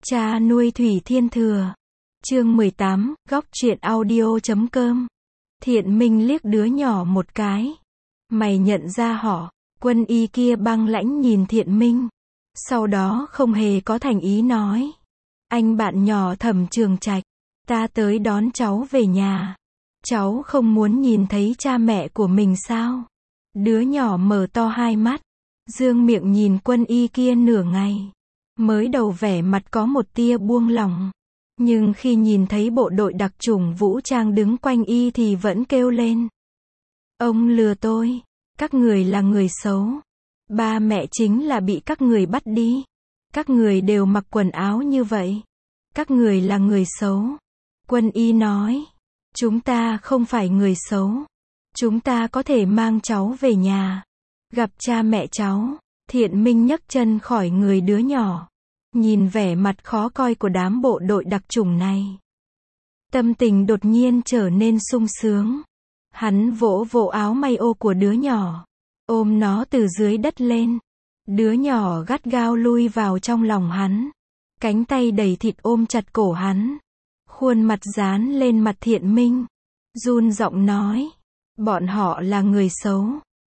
Cha nuôi Thủy Thiên Thừa. Chương 18, góc truyện audio.com. Thiện Minh liếc đứa nhỏ một cái. Mày nhận ra họ? Quân y kia băng lãnh nhìn Thiện Minh. Sau đó không hề có thành ý nói. Anh bạn nhỏ Thẩm Trường Trạch. Ta tới đón cháu về nhà. Cháu không muốn nhìn thấy cha mẹ của mình sao? Đứa nhỏ mở to hai mắt. Dương miệng nhìn quân y kia nửa ngày. Mới đầu vẻ mặt có một tia buông lỏng. Nhưng khi nhìn thấy bộ đội đặc chủng vũ trang đứng quanh y thì vẫn kêu lên. Ông lừa tôi. Các người là người xấu. Ba mẹ chính là bị các người bắt đi. Các người đều mặc quần áo như vậy. Các người là người xấu. Quân y nói. Chúng ta không phải người xấu. Chúng ta có thể mang cháu về nhà. Gặp cha mẹ cháu. Thiện Minh nhấc chân khỏi người đứa nhỏ. Nhìn vẻ mặt khó coi của đám bộ đội đặc chủng này. Tâm tình đột nhiên trở nên sung sướng. Hắn vỗ vỗ áo may ô của đứa nhỏ. Ôm nó từ dưới đất lên. Đứa nhỏ gắt gao lui vào trong lòng hắn. Cánh tay đầy thịt ôm chặt cổ hắn. Khuôn mặt dán lên mặt Thiện Minh. Run giọng nói. Bọn họ là người xấu.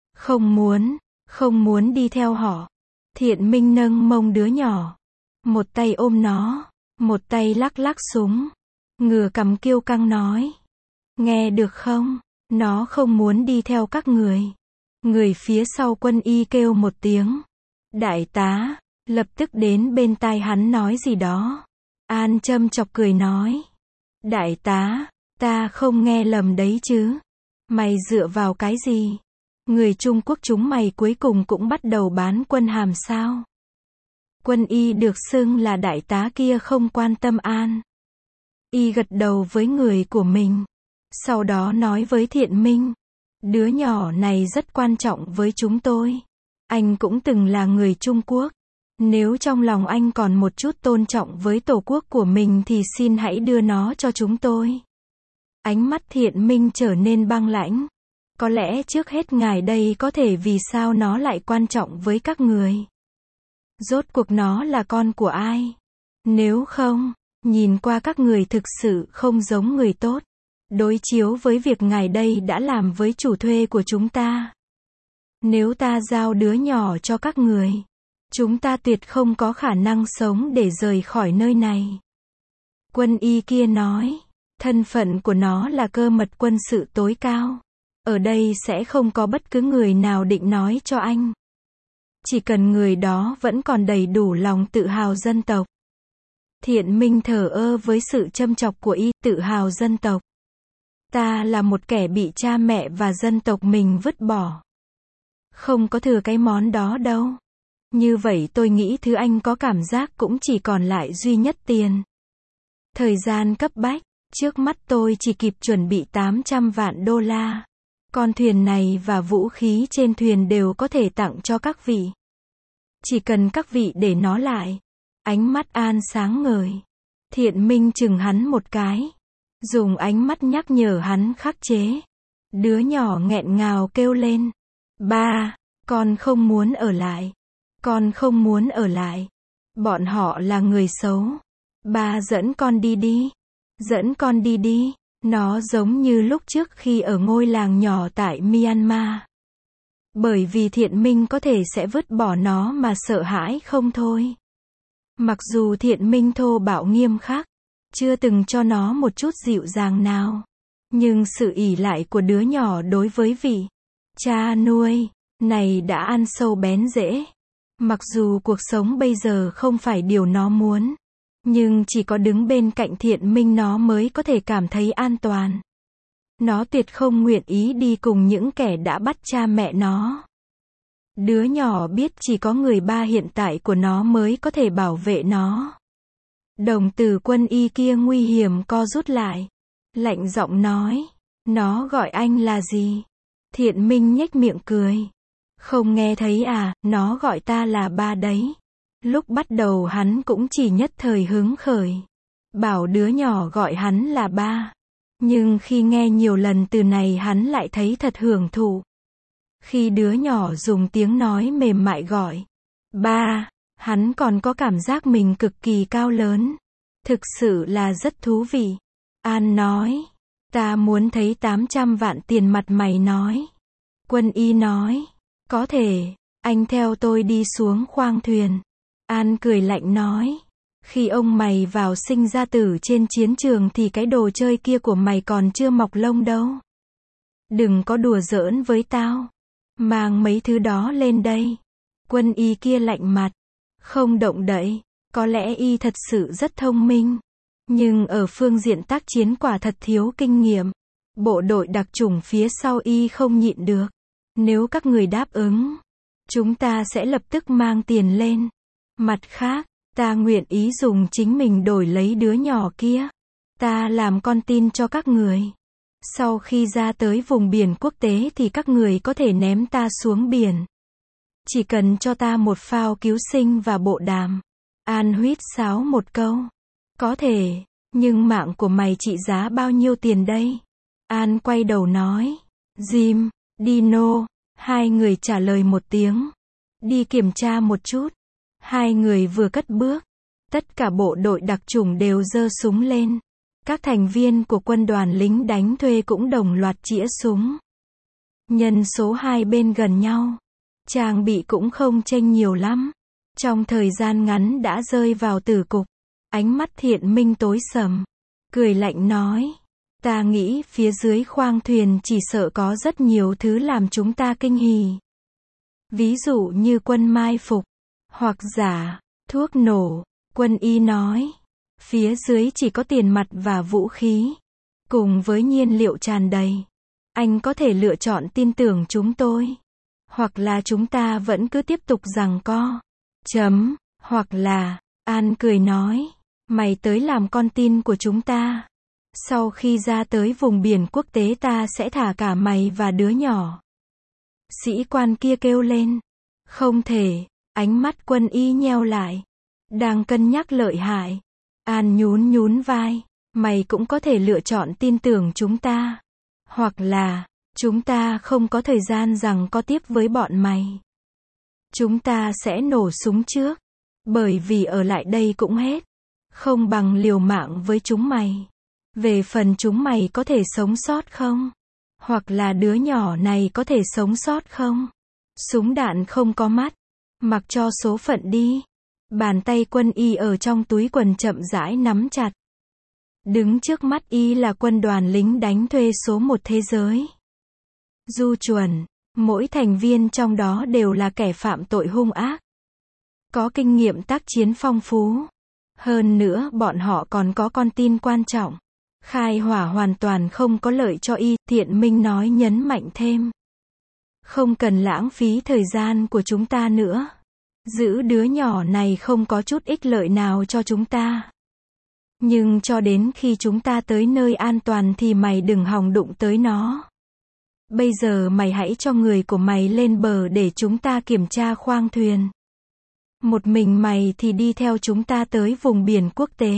Không muốn đi theo họ. Thiện Minh nâng mông đứa nhỏ. Một tay ôm nó. Một tay lắc lắc súng. Ngửa cằm kiêu căng nói. Nghe được không? Nó không muốn đi theo các người. Người phía sau quân y kêu một tiếng. Đại tá. Lập tức đến bên tai hắn nói gì đó. An châm chọc cười nói. Đại tá. Ta không nghe lầm đấy chứ. Mày dựa vào cái gì? Người Trung Quốc chúng mày cuối cùng cũng bắt đầu bán quân hàm sao? Quân y được xưng là đại tá kia không quan tâm An. Y gật đầu với người của mình. Sau đó nói với Thiện Minh. Đứa nhỏ này rất quan trọng với chúng tôi. Anh cũng từng là người Trung Quốc. Nếu trong lòng anh còn một chút tôn trọng với tổ quốc của mình thì xin hãy đưa nó cho chúng tôi. Ánh mắt Thiện Minh trở nên băng lãnh. Có lẽ trước hết ngài đây có thể vì sao nó lại quan trọng với các người. Rốt cuộc nó là con của ai? Nếu không, nhìn qua các người thực sự không giống người tốt. Đối chiếu với việc ngài đây đã làm với chủ thuê của chúng ta. Nếu ta giao đứa nhỏ cho các người, chúng ta tuyệt không có khả năng sống để rời khỏi nơi này. Quân y kia nói, thân phận của nó là cơ mật quân sự tối cao. Ở đây sẽ không có bất cứ người nào định nói cho anh. Chỉ cần người đó vẫn còn đầy đủ lòng tự hào dân tộc. Thiện Minh thờ ơ với sự châm chọc của y, tự hào dân tộc. Ta là một kẻ bị cha mẹ và dân tộc mình vứt bỏ. Không có thừa cái món đó đâu. Như vậy tôi nghĩ thứ anh có cảm giác cũng chỉ còn lại duy nhất tiền. Thời gian cấp bách, trước mắt tôi chỉ kịp chuẩn bị 800 vạn đô la. Con thuyền này và vũ khí trên thuyền đều có thể tặng cho các vị. Chỉ cần các vị để nó lại. Ánh mắt An sáng ngời. Thiện Minh chừng hắn một cái. Dùng ánh mắt nhắc nhở hắn khắc chế. Đứa nhỏ nghẹn ngào kêu lên. Ba, con không muốn ở lại. Con không muốn ở lại. Bọn họ là người xấu. Ba dẫn con đi đi. Dẫn con đi đi. Nó giống như lúc trước khi ở ngôi làng nhỏ tại Myanmar. Bởi vì Thiện Minh có thể sẽ vứt bỏ nó mà sợ hãi không thôi. Mặc dù Thiện Minh thô bạo nghiêm khắc, chưa từng cho nó một chút dịu dàng nào. Nhưng sự ỷ lại của đứa nhỏ đối với vị cha nuôi này đã ăn sâu bén rễ. Mặc dù cuộc sống bây giờ không phải điều nó muốn. Nhưng chỉ có đứng bên cạnh Thiện Minh nó mới có thể cảm thấy an toàn. Nó tuyệt không nguyện ý đi cùng những kẻ đã bắt cha mẹ nó. Đứa nhỏ biết chỉ có người ba hiện tại của nó mới có thể bảo vệ nó. Đồng tử quân y kia nguy hiểm co rút lại. Lạnh giọng nói. Nó gọi anh là gì? Thiện Minh nhếch miệng cười. Không nghe thấy à, nó gọi ta là ba đấy. Lúc bắt đầu hắn cũng chỉ nhất thời hứng khởi. Bảo đứa nhỏ gọi hắn là ba. Nhưng khi nghe nhiều lần từ này hắn lại thấy thật hưởng thụ. Khi đứa nhỏ dùng tiếng nói mềm mại gọi ba, Hắn còn có cảm giác mình cực kỳ cao lớn. Thực sự là rất thú vị. An nói. Ta muốn thấy 800 vạn tiền mặt mày nói. Quân y nói. Có thể, anh theo tôi đi xuống khoang thuyền. An cười lạnh nói. Khi ông mày vào sinh ra tử trên chiến trường thì cái đồ chơi kia của mày còn chưa mọc lông đâu. Đừng có đùa giỡn với tao. Mang mấy thứ đó lên đây. Quân y kia lạnh mặt. Không động đậy. Có lẽ y thật sự rất thông minh. Nhưng ở phương diện tác chiến quả thật thiếu kinh nghiệm. Bộ đội đặc chủng phía sau y không nhịn được. Nếu các người đáp ứng, chúng ta sẽ lập tức mang tiền lên. Mặt khác, ta nguyện ý dùng chính mình đổi lấy đứa nhỏ kia. Ta làm con tin cho các người. Sau khi ra tới vùng biển quốc tế thì các người có thể ném ta xuống biển. Chỉ cần cho ta một phao cứu sinh và bộ đàm. An huýt sáo một câu. Có thể, nhưng mạng của mày trị giá bao nhiêu tiền đây? An quay đầu nói. Jim, Dino, hai người trả lời một tiếng. Đi kiểm tra một chút. Hai người vừa cất bước. Tất cả bộ đội đặc chủng đều giơ súng lên. Các thành viên của quân đoàn lính đánh thuê cũng đồng loạt chĩa súng. Nhân số hai bên gần nhau. Trang bị cũng không chênh nhiều lắm. Trong thời gian ngắn đã rơi vào tử cục. Ánh mắt Thiện Minh tối sầm. Cười lạnh nói. Ta nghĩ phía dưới khoang thuyền chỉ sợ có rất nhiều thứ làm chúng ta kinh hỉ. Ví dụ như quân mai phục. Hoặc giả, thuốc nổ. Quân y nói. Phía dưới chỉ có tiền mặt và vũ khí. Cùng với nhiên liệu tràn đầy. Anh có thể lựa chọn tin tưởng chúng tôi. Hoặc là chúng ta vẫn cứ tiếp tục giằng co. Hoặc là, An cười nói. Mày tới làm con tin của chúng ta. Sau khi ra tới vùng biển quốc tế ta sẽ thả cả mày và đứa nhỏ. Sĩ quan kia kêu lên. Không thể, ánh mắt quân y nheo lại. Đang cân nhắc lợi hại. An nhún vai. Mày cũng có thể lựa chọn tin tưởng chúng ta. Hoặc là, chúng ta không có thời gian rằng có tiếp với bọn mày. Chúng ta sẽ nổ súng trước. Bởi vì ở lại đây cũng hết. Không bằng liều mạng với chúng mày. Về phần chúng mày có thể sống sót không? Hoặc là đứa nhỏ này có thể sống sót không? Súng đạn không có mắt. Mặc cho số phận đi. Bàn tay quân y ở trong túi quần chậm rãi nắm chặt. Đứng trước mắt y là quân đoàn lính đánh thuê số 1 thế giới. Du chuẩn, mỗi thành viên trong đó đều là kẻ phạm tội hung ác. Có kinh nghiệm tác chiến phong phú. Hơn nữa bọn họ còn có con tin quan trọng. Khai hỏa hoàn toàn không có lợi cho y, Thiện Minh nói nhấn mạnh thêm. Không cần lãng phí thời gian của chúng ta nữa. Giữ đứa nhỏ này không có chút ích lợi nào cho chúng ta. Nhưng cho đến khi chúng ta tới nơi an toàn thì mày đừng hòng đụng tới nó. Bây giờ mày hãy cho người của mày lên bờ để chúng ta kiểm tra khoang thuyền. Một mình mày thì đi theo chúng ta tới vùng biển quốc tế.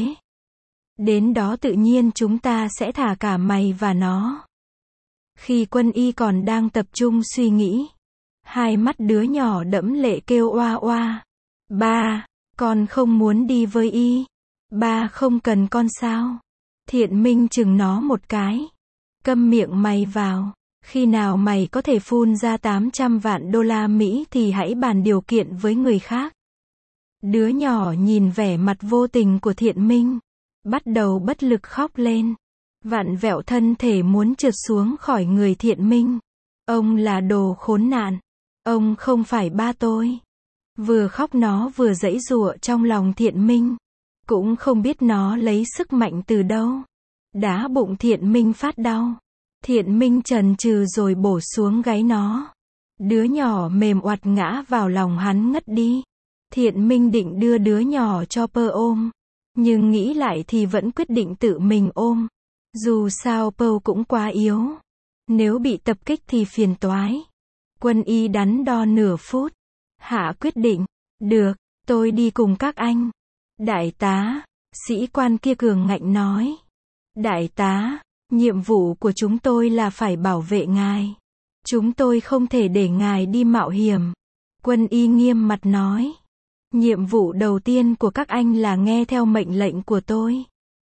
Đến đó tự nhiên chúng ta sẽ thả cả mày và nó. Khi quân y còn đang tập trung suy nghĩ, hai mắt đứa nhỏ đẫm lệ kêu oa oa. Ba, con không muốn đi với y. Ba không cần con sao? Thiện Minh chừng nó một cái. Câm miệng mày vào. Khi nào mày có thể phun ra 800 vạn đô la Mỹ thì hãy bàn điều kiện với người khác. Đứa nhỏ nhìn vẻ mặt vô tình của Thiện Minh. Bắt đầu bất lực khóc lên. Vặn vẹo thân thể muốn trượt xuống khỏi người Thiện Minh. Ông là đồ khốn nạn. Ông không phải ba tôi. Vừa khóc nó vừa giãy giụa trong lòng Thiện Minh. Cũng không biết nó lấy sức mạnh từ đâu. Đá bụng Thiện Minh phát đau. Thiện Minh chần chừ rồi bổ xuống gáy nó. Đứa nhỏ mềm oặt ngã vào lòng hắn ngất đi. Thiện Minh định đưa đứa nhỏ cho Pơ ôm. Nhưng nghĩ lại thì vẫn quyết định tự mình ôm. Dù sao Pơ cũng quá yếu. Nếu bị tập kích thì phiền toái. Quân y đắn đo nửa phút. Hạ quyết định. Được, tôi đi cùng các anh. Đại tá, sĩ quan kia cường ngạnh nói. Đại tá, nhiệm vụ của chúng tôi là phải bảo vệ ngài. Chúng tôi không thể để ngài đi mạo hiểm. Quân y nghiêm mặt nói. Nhiệm vụ đầu tiên của các anh là nghe theo mệnh lệnh của tôi.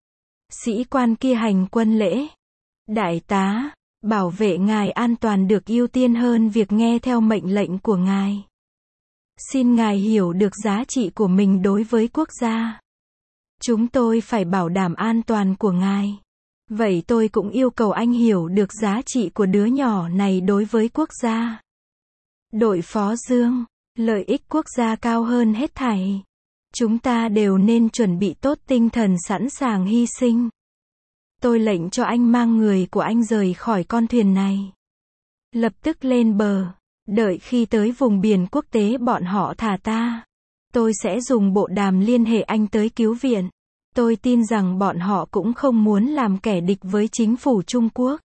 Sĩ quan kia hành quân lễ. Đại tá, bảo vệ ngài an toàn được ưu tiên hơn việc nghe theo mệnh lệnh của ngài. Xin ngài hiểu được giá trị của mình đối với quốc gia. Chúng tôi phải bảo đảm an toàn của ngài. Vậy tôi cũng yêu cầu anh hiểu được giá trị của đứa nhỏ này đối với quốc gia. Đội phó Dương, lợi ích quốc gia cao hơn hết thảy. Chúng ta đều nên chuẩn bị tốt tinh thần sẵn sàng hy sinh. Tôi lệnh cho anh mang người của anh rời khỏi con thuyền này. Lập tức lên bờ. Đợi khi tới vùng biển quốc tế bọn họ thả ta. Tôi sẽ dùng bộ đàm liên hệ anh tới cứu viện. Tôi tin rằng bọn họ cũng không muốn làm kẻ địch với chính phủ Trung Quốc.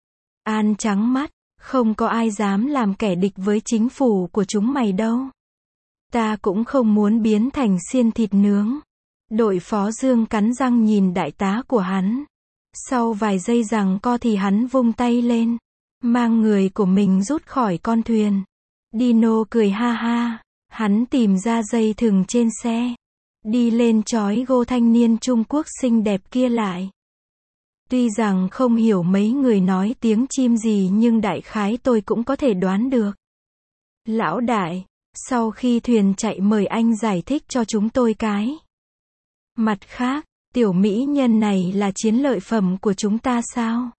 An trắng mắt, không có ai dám làm kẻ địch với chính phủ của chúng mày đâu. Ta cũng không muốn biến thành xiên thịt nướng. Đội phó Dương cắn răng nhìn đại tá của hắn. Sau vài giây giằng co thì hắn vung tay lên, mang người của mình rút khỏi con thuyền. Dino cười ha ha, hắn tìm ra dây thừng trên xe. Đi lên trói gô thanh niên Trung Quốc xinh đẹp kia lại. Tuy rằng không hiểu mấy người nói tiếng chim gì nhưng đại khái tôi cũng có thể đoán được. Lão đại, sau khi thuyền chạy mời anh giải thích cho chúng tôi cái. Mặt khác, tiểu mỹ nhân này là chiến lợi phẩm của chúng ta sao?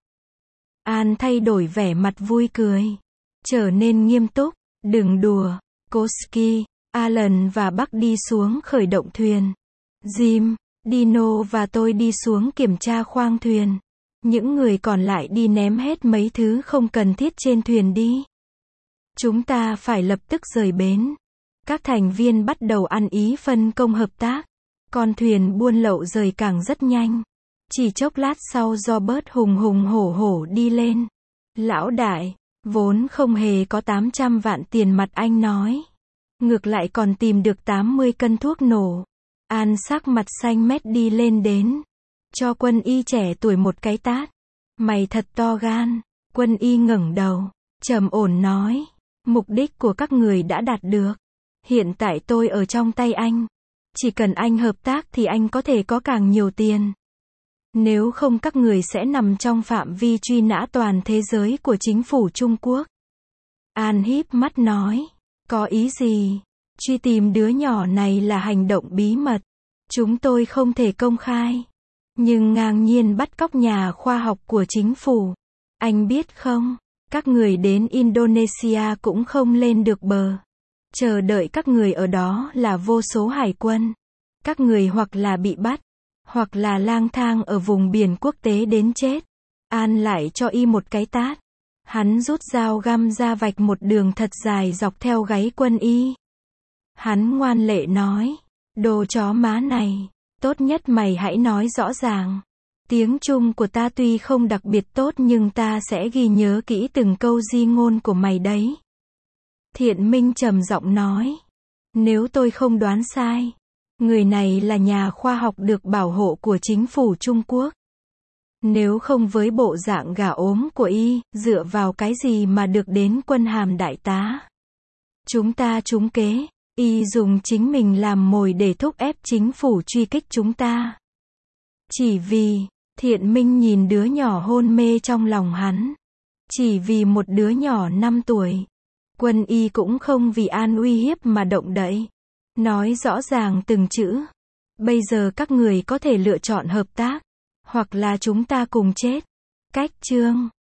An thay đổi vẻ mặt vui cười. Trở nên nghiêm túc, đừng đùa. Koski, Alan và Buck đi xuống khởi động thuyền. Jim, Dino và tôi đi xuống kiểm tra khoang thuyền. Những người còn lại đi ném hết mấy thứ không cần thiết trên thuyền đi. Chúng ta phải lập tức rời bến. Các thành viên bắt đầu ăn ý phân công hợp tác. Con thuyền buôn lậu rời cảng rất nhanh. Chỉ chốc lát sau Robert hùng hùng hổ hổ đi lên. Lão đại, vốn không hề có 800 vạn tiền mặt anh nói. Ngược lại còn tìm được 80 cân thuốc nổ. An sắc mặt xanh mét đi lên đến. Cho quân y trẻ tuổi một cái tát. Mày thật to gan. Quân y ngẩng đầu, trầm ổn nói. Mục đích của các người đã đạt được. Hiện tại tôi ở trong tay anh. Chỉ cần anh hợp tác thì anh có thể có càng nhiều tiền. Nếu không các người sẽ nằm trong phạm vi truy nã toàn thế giới của chính phủ Trung Quốc. An híp mắt nói. Có ý gì? Truy tìm đứa nhỏ này là hành động bí mật. Chúng tôi không thể công khai. Nhưng ngang nhiên bắt cóc nhà khoa học của chính phủ. Anh biết không? Các người đến Indonesia cũng không lên được bờ. Chờ đợi các người ở đó là vô số hải quân. Các người hoặc là bị bắt, hoặc là lang thang ở vùng biển quốc tế đến chết. An lại cho y một cái tát. Hắn rút dao găm ra vạch một đường thật dài dọc theo gáy quân y. Hắn ngoan lệ nói. Đồ chó má này, tốt nhất mày hãy nói rõ ràng. Tiếng Trung của ta tuy không đặc biệt tốt nhưng ta sẽ ghi nhớ kỹ từng câu di ngôn của mày đấy. Thiện Minh trầm giọng nói. Nếu tôi không đoán sai, người này là nhà khoa học được bảo hộ của chính phủ Trung Quốc. Nếu không với bộ dạng gà ốm của y, dựa vào cái gì mà được đến quân hàm đại tá? Chúng ta trúng kế, y dùng chính mình làm mồi để thúc ép chính phủ truy kích chúng ta. Chỉ vì, Thiện Minh nhìn đứa nhỏ hôn mê trong lòng hắn. Chỉ vì một đứa nhỏ 5 tuổi. Quân y cũng không vì An uy hiếp mà động đậy. Nói rõ ràng từng chữ. Bây giờ các người có thể lựa chọn hợp tác. Hoặc là chúng ta cùng chết. Cách chương